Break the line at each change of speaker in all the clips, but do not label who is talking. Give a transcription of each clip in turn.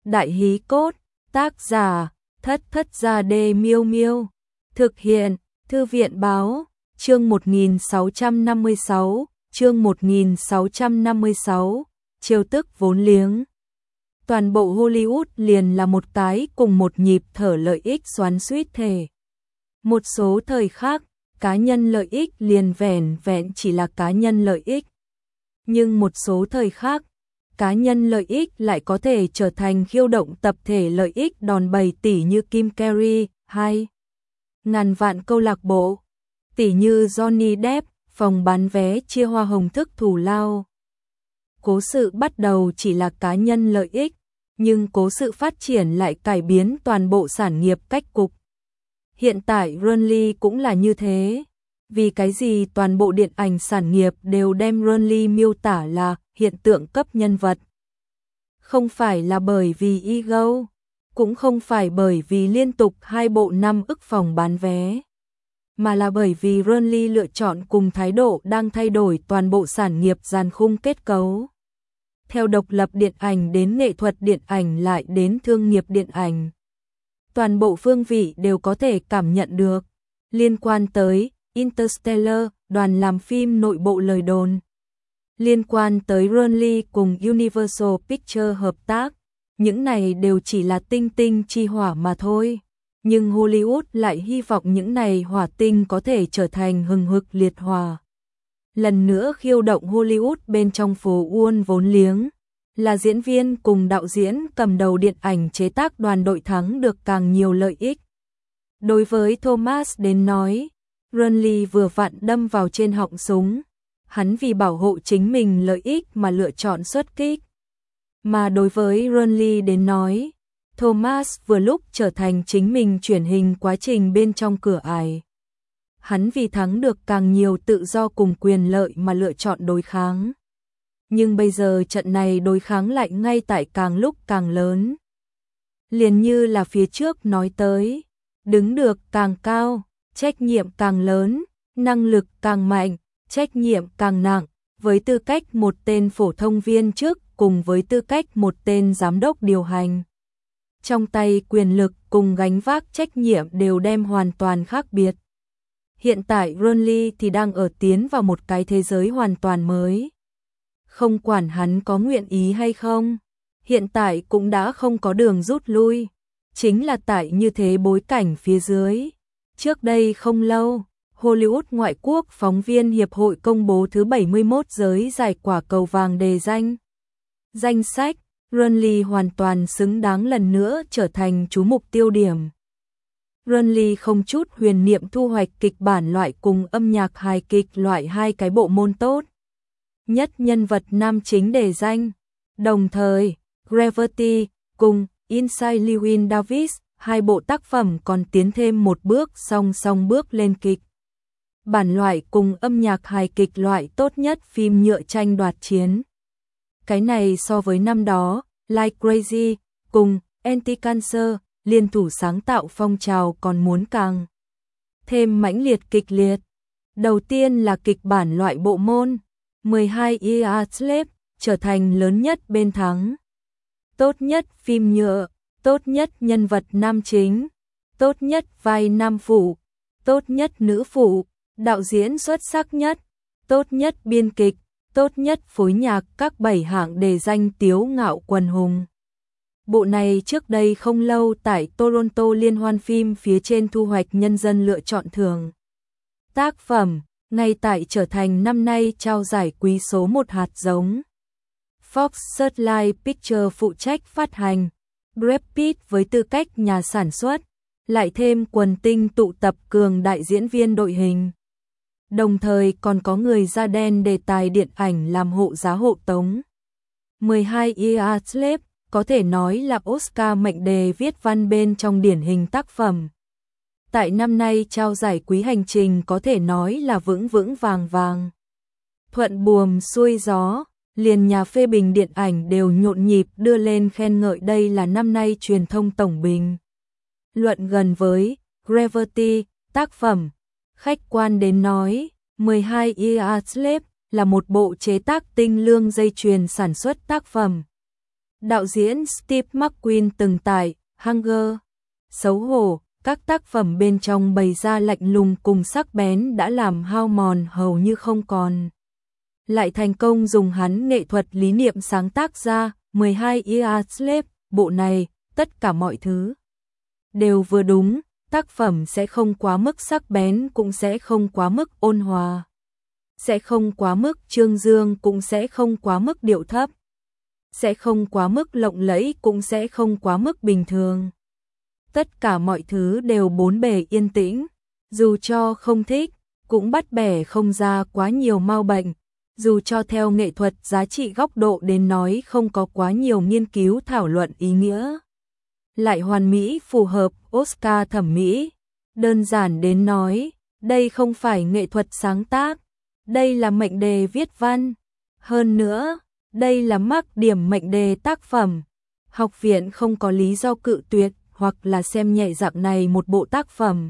Đại hí cốt, tác giả, Thất Thất Gia Đê Miêu Miêu. Thực hiện, Thư viện báo, chương 1656, chương 1656, chiêu tức vốn liếng. Toàn bộ Hollywood liền là một cái cùng một nhịp thở lợi ích xoắn xuýt thể. Một số thời khác, cá nhân lợi ích liền vẻn vẹn chỉ là cá nhân lợi ích. Nhưng một số thời khác, cá nhân lợi ích lại có thể trở thành khiêu động tập thể lợi ích đòn bẩy tỉ như Kim Carrey, hay ngàn vạn câu lạc bộ, tỉ như Johnny Depp, phòng bán vé chia hoa hồng thức thù lao. Cố sự bắt đầu chỉ là cá nhân lợi ích, nhưng cố sự phát triển lại cải biến toàn bộ sản nghiệp cách cục. Hiện tại Runly cũng là như thế. Vì cái gì toàn bộ điện ảnh sản nghiệp đều đem Runly miêu tả là hiện tượng cấp nhân vật? Không phải là bởi vì ego, cũng không phải bởi vì liên tục 2 bộ 5 ức phòng bán vé, mà là bởi vì Runly lựa chọn cùng thái độ đang thay đổi toàn bộ sản nghiệp dàn khung kết cấu. Theo độc lập điện ảnh đến nghệ thuật điện ảnh lại đến thương nghiệp điện ảnh. Toàn bộ phương vị đều có thể cảm nhận được. Liên quan tới Interstellar, đoàn làm phim nội bộ lời đồn. Liên quan tới Runly cùng Universal Pictures hợp tác. Những này đều chỉ là tinh tinh chi hỏa mà thôi. Nhưng Hollywood lại hy vọng những này hỏa tinh có thể trở thành hừng hực liệt hỏa. Lần nữa khiêu động Hollywood bên trong phố Wall vốn liếng. Là diễn viên cùng đạo diễn cầm đầu điện ảnh chế tác đoàn đội thắng được càng nhiều lợi ích. Đối với Thomas đến nói, Runly vừa vặn đâm vào trên họng súng. Hắn vì bảo hộ chính mình lợi ích mà lựa chọn xuất kích. Mà đối với Runly đến nói, Thomas vừa lúc trở thành chính mình chuyển hình quá trình bên trong cửa ải. Hắn vì thắng được càng nhiều tự do cùng quyền lợi mà lựa chọn đối kháng. Nhưng bây giờ trận này đối kháng lại ngay tại càng lúc càng lớn. Liền như là phía trước nói tới, đứng được càng cao, trách nhiệm càng lớn, năng lực càng mạnh, trách nhiệm càng nặng, với tư cách một tên phổ thông viên chức cùng với tư cách một tên giám đốc điều hành. Trong tay quyền lực cùng gánh vác trách nhiệm đều đem hoàn toàn khác biệt. Hiện tại Runly thì đang ở tiến vào một cái thế giới hoàn toàn mới. Không quản hắn có nguyện ý hay không, hiện tại cũng đã không có đường rút lui. Chính là tại như thế bối cảnh phía dưới. Trước đây không lâu, Hollywood Ngoại quốc Phóng viên Hiệp hội công bố thứ 71 giới giải quả cầu vàng đề danh. Danh sách, Runly hoàn toàn xứng đáng lần nữa trở thành chú mục tiêu điểm. Runly không chút huyền niệm thu hoạch kịch bản loại cùng âm nhạc hài kịch loại 2 cái bộ môn tốt nhất nhân vật nam chính đề danh. Đồng thời, Gravity cùng Inside Llewyn Davis, 2 bộ tác phẩm còn tiến thêm một bước song song bước lên kịch bản loại cùng âm nhạc hài kịch loại tốt nhất phim nhựa tranh đoạt chiến. Cái này so với năm đó, Like Crazy cùng Anti-Cancer liên thủ sáng tạo phong trào còn muốn càng thêm mãnh liệt kịch liệt. Đầu tiên là kịch bản loại bộ môn, 12 Years Slave trở thành lớn nhất bên thắng. Tốt nhất phim nhựa, tốt nhất nhân vật nam chính, tốt nhất vai nam phụ, tốt nhất nữ phụ, đạo diễn xuất sắc nhất, tốt nhất biên kịch, tốt nhất phối nhạc, các 7 hạng đề danh tiếu ngạo quần hùng. Bộ này trước đây không lâu tại Toronto liên hoan phim phía trên thu hoạch nhân dân lựa chọn thưởng. Tác phẩm, ngay tại trở thành năm nay trao giải quý số 1 hạt giống. Fox Searchlight Pictures phụ trách phát hành. Brad Pitt với tư cách nhà sản xuất, lại thêm quần tinh tụ tập cường đại diễn viên đội hình. Đồng thời còn có người da đen đề tài điện ảnh làm hộ giá hộ tống. 12 Years Slave có thể nói là Oscar mệnh đề viết văn bên trong điển hình tác phẩm. Tại năm nay trao giải quý hành trình có thể nói là vững vững vàng vàng. Thuận buồm xuôi gió, liền nhà phê bình điện ảnh đều nhộn nhịp đưa lên khen ngợi đây là năm nay truyền thông tổng bình. Luận gần với Gravity, tác phẩm, khách quan đến nói, 12 Years Slave là một bộ chế tác tinh lương dây chuyền sản xuất tác phẩm. Đạo diễn Steve McQueen từng tại Hunger xấu hổ, các tác phẩm bên trong bày ra lạnh lùng cùng sắc bén đã làm hao mòn hầu như không còn. Lại thành công dùng hắn nghệ thuật lý niệm sáng tác ra 12 Years Slave, bộ này, tất cả mọi thứ đều vừa đúng, tác phẩm sẽ không quá mức sắc bén cũng sẽ không quá mức ôn hòa, sẽ không quá mức trương dương cũng sẽ không quá mức điệu thấp, sẽ không quá mức lộng lẫy cũng sẽ không quá mức bình thường. Tất cả mọi thứ đều bốn bề yên tĩnh, dù cho không thích, cũng bắt bẻ không ra quá nhiều mau bệnh, dù cho theo nghệ thuật giá trị góc độ đến nói không có quá nhiều nghiên cứu thảo luận ý nghĩa. Lại hoàn mỹ phù hợp Oscar thẩm mỹ, đơn giản đến nói, đây không phải nghệ thuật sáng tác, đây là mệnh đề viết văn. Hơn nữa, đây là mác điểm mệnh đề tác phẩm. Học viện không có lý do cự tuyệt hoặc là xem nhẹ dạng này một bộ tác phẩm.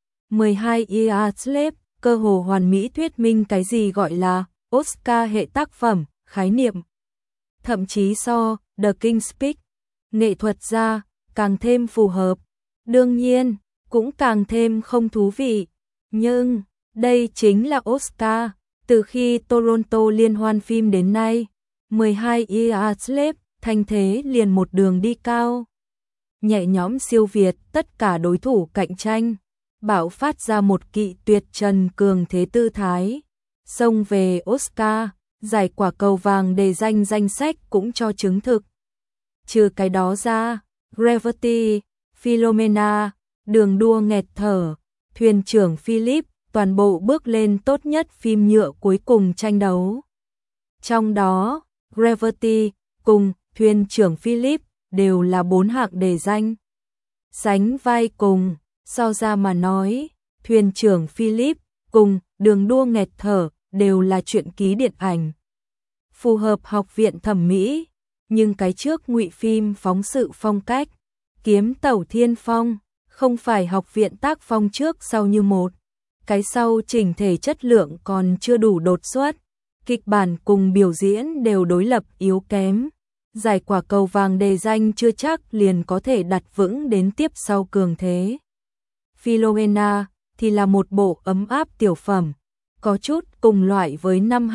12 Years Slave, cơ hồ hoàn mỹ thuyết minh cái gì gọi là Oscar hệ tác phẩm, khái niệm. Thậm chí so The King's Speech, nghệ thuật ra, càng thêm phù hợp. Đương nhiên, cũng càng thêm không thú vị. Nhưng, đây chính là Oscar. Từ khi Toronto liên hoan phim đến nay, 12 Years Slave, thanh thế liền một đường đi cao. Nhẹ nhõm siêu việt tất cả đối thủ cạnh tranh, bạo phát ra một kỵ tuyệt trần cường thế tư thái. Xông về Oscar, giải quả cầu vàng đề danh sách cũng cho chứng thực. Trừ cái đó ra, Gravity, Philomena, Đường đua nghẹt thở, Thuyền trưởng Philip, toàn bộ bước lên tốt nhất phim nhựa cuối cùng tranh đấu. Trong đó, Gravity cùng Thuyền trưởng Philip đều là 4 hạng đề danh. Sánh vai cùng, so ra mà nói, Thuyền trưởng Philip cùng Đường đua nghẹt thở đều là truyện ký điện ảnh. Phù hợp học viện thẩm mỹ, nhưng cái trước ngụy phim phóng sự phong cách, Kiếm tẩu thiên phong, không phải học viện tác phong trước sau như một. Cái sau chỉnh thể chất lượng còn chưa đủ đột xuất, kịch bản cùng biểu diễn đều đối lập yếu kém. Giải quả cầu vàng đề danh chưa chắc liền có thể đặt vững đến tiếp sau cường thế. Philomena thì là một bộ ấm áp tiểu phẩm, có chút cùng loại với năm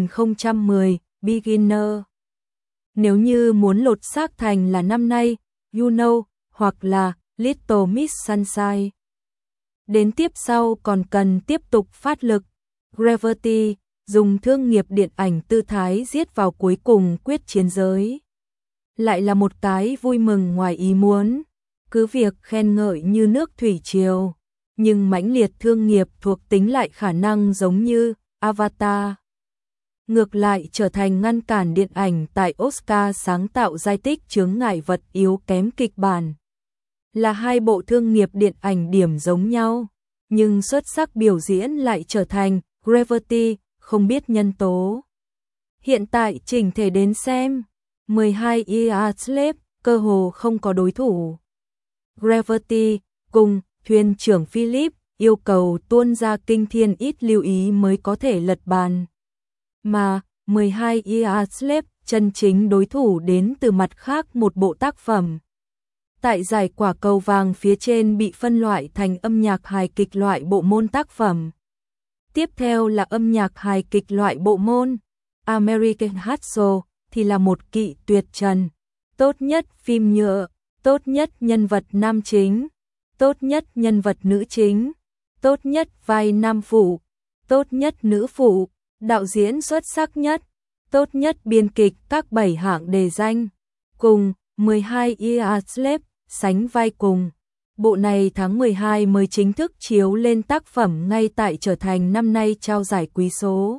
2010 Beginner. Nếu như muốn lột xác thành là năm nay You Know hoặc là Little Miss Sunshine, đến tiếp sau còn cần tiếp tục phát lực. Gravity dùng thương nghiệp điện ảnh tư thái giết vào cuối cùng quyết chiến giới. Lại là một cái vui mừng ngoài ý muốn, cứ việc khen ngợi như nước thủy triều, nhưng mãnh liệt thương nghiệp thuộc tính lại khả năng giống như Avatar. Ngược lại trở thành ngăn cản điện ảnh tại Oscar sáng tạo giai tích chướng ngại vật yếu kém kịch bản. Là hai bộ thương nghiệp điện ảnh điểm giống nhau, nhưng xuất sắc biểu diễn lại trở thành Gravity, không biết nhân tố. Hiện tại chỉnh thể đến xem, 12 Years Slave, cơ hồ không có đối thủ. Gravity, cùng Thuyền trưởng Philip, yêu cầu tuôn ra kinh thiên ít lưu ý mới có thể lật bàn. Mà, 12 Years Slave, chân chính đối thủ đến từ mặt khác một bộ tác phẩm. Tại giải quả cầu vàng phía trên bị phân loại thành âm nhạc hài kịch loại bộ môn tác phẩm. Tiếp theo là âm nhạc hài kịch loại bộ môn. American Hustle thì là một kỵ tuyệt trần. Tốt nhất phim nhựa, tốt nhất nhân vật nam chính, tốt nhất nhân vật nữ chính, tốt nhất vai nam phụ, tốt nhất nữ phụ, đạo diễn xuất sắc nhất, tốt nhất biên kịch các 7 hạng đề danh. Cùng 12 Years Slave sánh vai cùng. Bộ này tháng 12 mới chính thức chiếu lên tác phẩm ngay tại trở thành năm nay trao giải quý số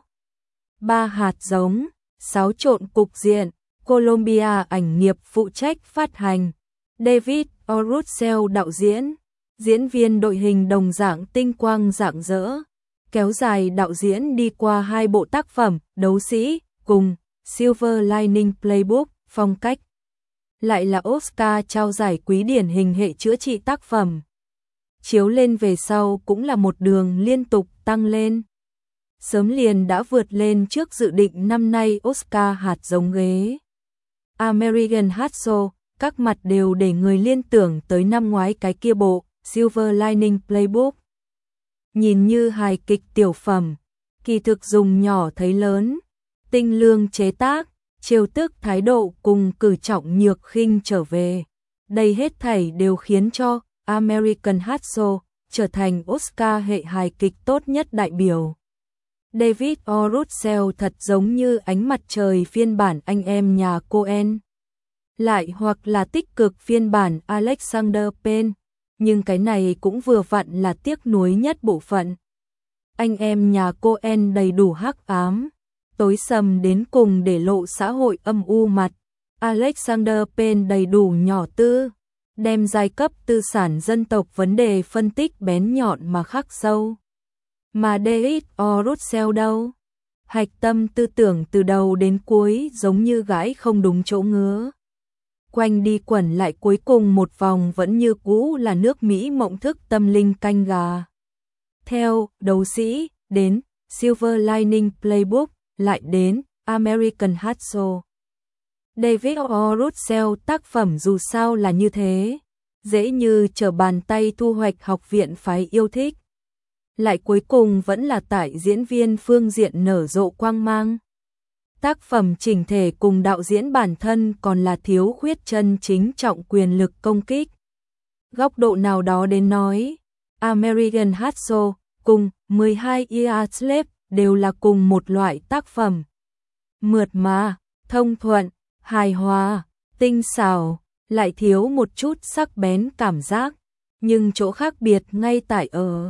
3 hạt giống, 6 trộn cục diện, Columbia ảnh nghiệp phụ trách phát hành. David O. Russell đạo diễn, diễn viên đội hình đồng dạng tinh quang rạng rỡ, kéo dài đạo diễn đi qua 2 bộ tác phẩm, Đấu sĩ, cùng Silver Lining Playbook, phong cách. Lại là Oscar trao giải quý điển hình hệ chữa trị tác phẩm. Chiếu lên về sau cũng là một đường liên tục tăng lên. Sớm liền đã vượt lên trước dự định năm nay Oscar hạt giống ghế. American Hustle, các mặt đều để người liên tưởng tới năm ngoái cái kia bộ Silver Lining Playbook. Nhìn như hài kịch tiểu phẩm, kỳ thực dùng nhỏ thấy lớn, tinh lương chế tác, trêu tức thái độ cùng cử trọng nhược khinh trở về. Đây hết thảy đều khiến cho American Hustle trở thành Oscar hệ hài kịch tốt nhất đại biểu. David O. Russell thật giống như ánh mặt trời phiên bản anh em nhà Coen, lại hoặc là tích cực phiên bản Alexander Payne, nhưng cái này cũng vừa vặn là tiếc nuối nhất bộ phận. Anh em nhà Coen đầy đủ hắc ám, tối sầm đến cùng để lộ xã hội âm u mặt. Alexander Payne đầy đủ nhỏ tư, đem giai cấp tư sản dân tộc vấn đề phân tích bén nhọn mà khắc sâu. Mà David O. Russell đâu? Hạch tâm tư tưởng từ đầu đến cuối giống như gãi không đúng chỗ ngứa. Quanh đi quẩn lại cuối cùng một vòng vẫn như cũ là nước Mỹ mộng thức tâm linh canh gà. Theo đấu sĩ, đến Silver Lining Playbook, lại đến American Hustle. David O. Russell tác phẩm dù sao là như thế, dễ như trở bàn tay thu hoạch học viện phái yêu thích. Lại cuối cùng vẫn là tại diễn viên phương diện nở rộ quang mang. Tác phẩm chỉnh thể cùng đạo diễn bản thân còn là thiếu khuyết chân chính trọng quyền lực công kích. Góc độ nào đó đến nói, American Hustle cùng 12 Years Slave đều là cùng một loại tác phẩm. Mượt mà, thông thuận, hài hòa, tinh xảo, lại thiếu một chút sắc bén cảm giác. Nhưng chỗ khác biệt ngay tại ở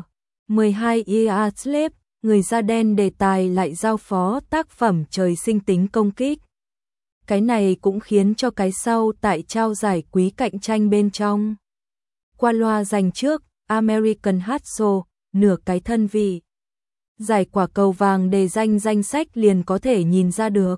12 Years Slave, người da đen đề tài lại giao phó tác phẩm trời sinh tính công kích. Cái này cũng khiến cho cái sau tại trao giải quý cạnh tranh bên trong. Qua loa giành trước, American Hustle, nửa cái thân vị. Giải quả cầu vàng đề danh sách liền có thể nhìn ra được.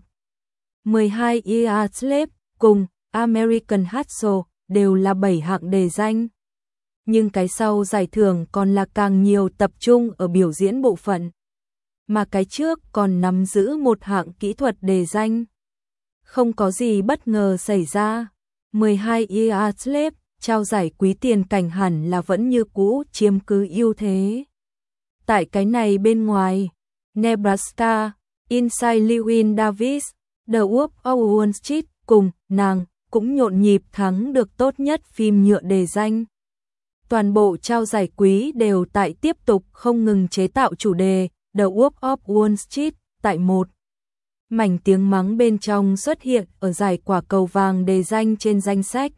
12 Years Slave cùng American Hustle đều là 7 hạng đề danh. Nhưng cái sau giải thưởng còn là càng nhiều tập trung ở biểu diễn bộ phận. Mà cái trước còn nắm giữ một hạng kỹ thuật đề danh. Không có gì bất ngờ xảy ra. 12 Years Slave trao giải quý tiền cảnh hẳn là vẫn như cũ chiếm cứ ưu thế. Tại cái này bên ngoài, Nebraska, Inside Llewyn Davis, The Wolf of Wall Street cùng nàng cũng nhộn nhịp thắng được tốt nhất phim nhựa đề danh. Toàn bộ trao giải quý đều tại tiếp tục không ngừng chế tạo chủ đề The Wolf of Wall Street tại một. Mảnh tiếng mắng bên trong xuất hiện ở giải quả cầu vàng đề danh trên danh sách.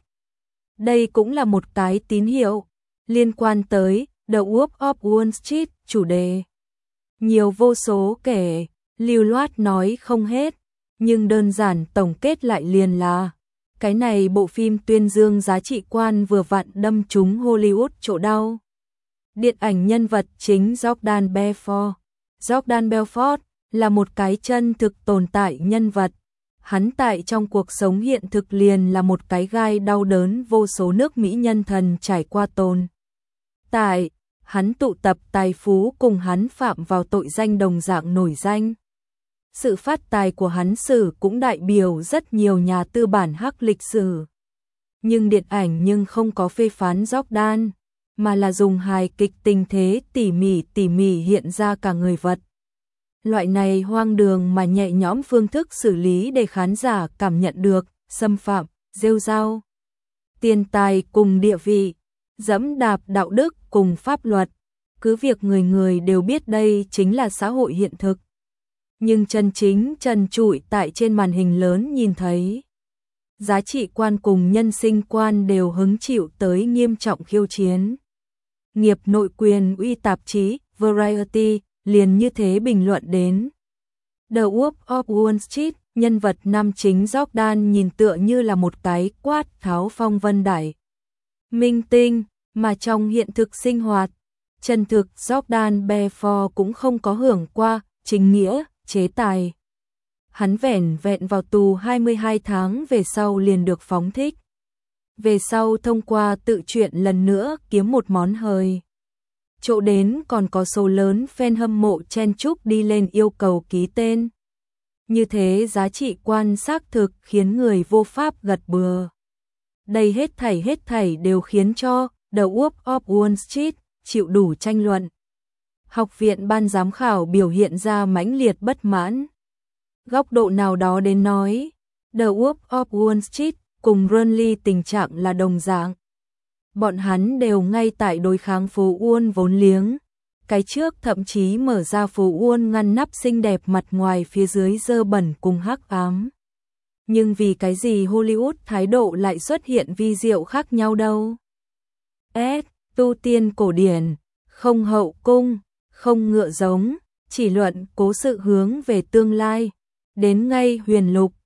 Đây cũng là một cái tín hiệu liên quan tới The Wolf of Wall Street chủ đề. Nhiều vô số kể, lưu loát nói không hết, nhưng đơn giản tổng kết lại liền là cái này bộ phim tuyên dương giá trị quan vừa vặn đâm trúng Hollywood chỗ đau. Điện ảnh nhân vật chính Jordan Belfort. Jordan Belfort là một cái chân thực tồn tại nhân vật. Hắn tại trong cuộc sống hiện thực liền là một cái gai đau đớn vô số nước Mỹ nhân thần trải qua tồn tại. Hắn tụ tập tài phú cùng hắn phạm vào tội danh đồng dạng nổi danh. Sự phát tài của hắn sử cũng đại biểu rất nhiều nhà tư bản hắc lịch sử. Nhưng điện ảnh không có phê phán Jordan, mà là dùng hài kịch tình thế tỉ mỉ hiện ra cả người vật. Loại này hoang đường mà nhẹ nhõm phương thức xử lý để khán giả cảm nhận được xâm phạm, rêu rao, tiền tài cùng địa vị, dẫm đạp đạo đức cùng pháp luật. Cứ việc người người đều biết đây chính là xã hội hiện thực. Nhưng chân chính trần trụi tại trên màn hình lớn nhìn thấy. Giá trị quan cùng nhân sinh quan đều hứng chịu tới nghiêm trọng khiêu chiến. Nghiệp nội quyền uy tạp chí Variety liền như thế bình luận đến. The Wolf of Wall Street, nhân vật nam chính Jordan nhìn tựa như là một cái quát tháo phong vân đại minh tinh, mà trong hiện thực sinh hoạt, chân thực Jordan Belfort cũng không có hưởng qua chính nghĩa, chế tài. Hắn vẻn vẹn vào tù 22 tháng về sau liền được phóng thích. Về sau thông qua tự truyện lần nữa kiếm một món hời. Chỗ đến còn có số lớn fan hâm mộ chen chúc đi lên yêu cầu ký tên. Như thế giá trị quan xác thực khiến người vô pháp gật bừa. Đây hết thảy đều khiến cho The Wolf of Wall Street chịu đủ tranh luận. Học viện ban giám khảo biểu hiện ra mãnh liệt bất mãn. Góc độ nào đó đến nói, The Wolf of Wall Street cùng Burnley tình trạng là đồng dạng. Bọn hắn đều ngay tại đối kháng phố Wall vốn liếng. Cái trước thậm chí mở ra phố Wall ngăn nắp xinh đẹp mặt ngoài phía dưới dơ bẩn cùng hắc ám. Nhưng vì cái gì Hollywood thái độ lại xuất hiện vi diệu khác nhau đâu? Tu tiên cổ điển, không hậu cung, không ngựa giống, chỉ luận cố sự hướng về tương lai. Đến ngay huyền lục,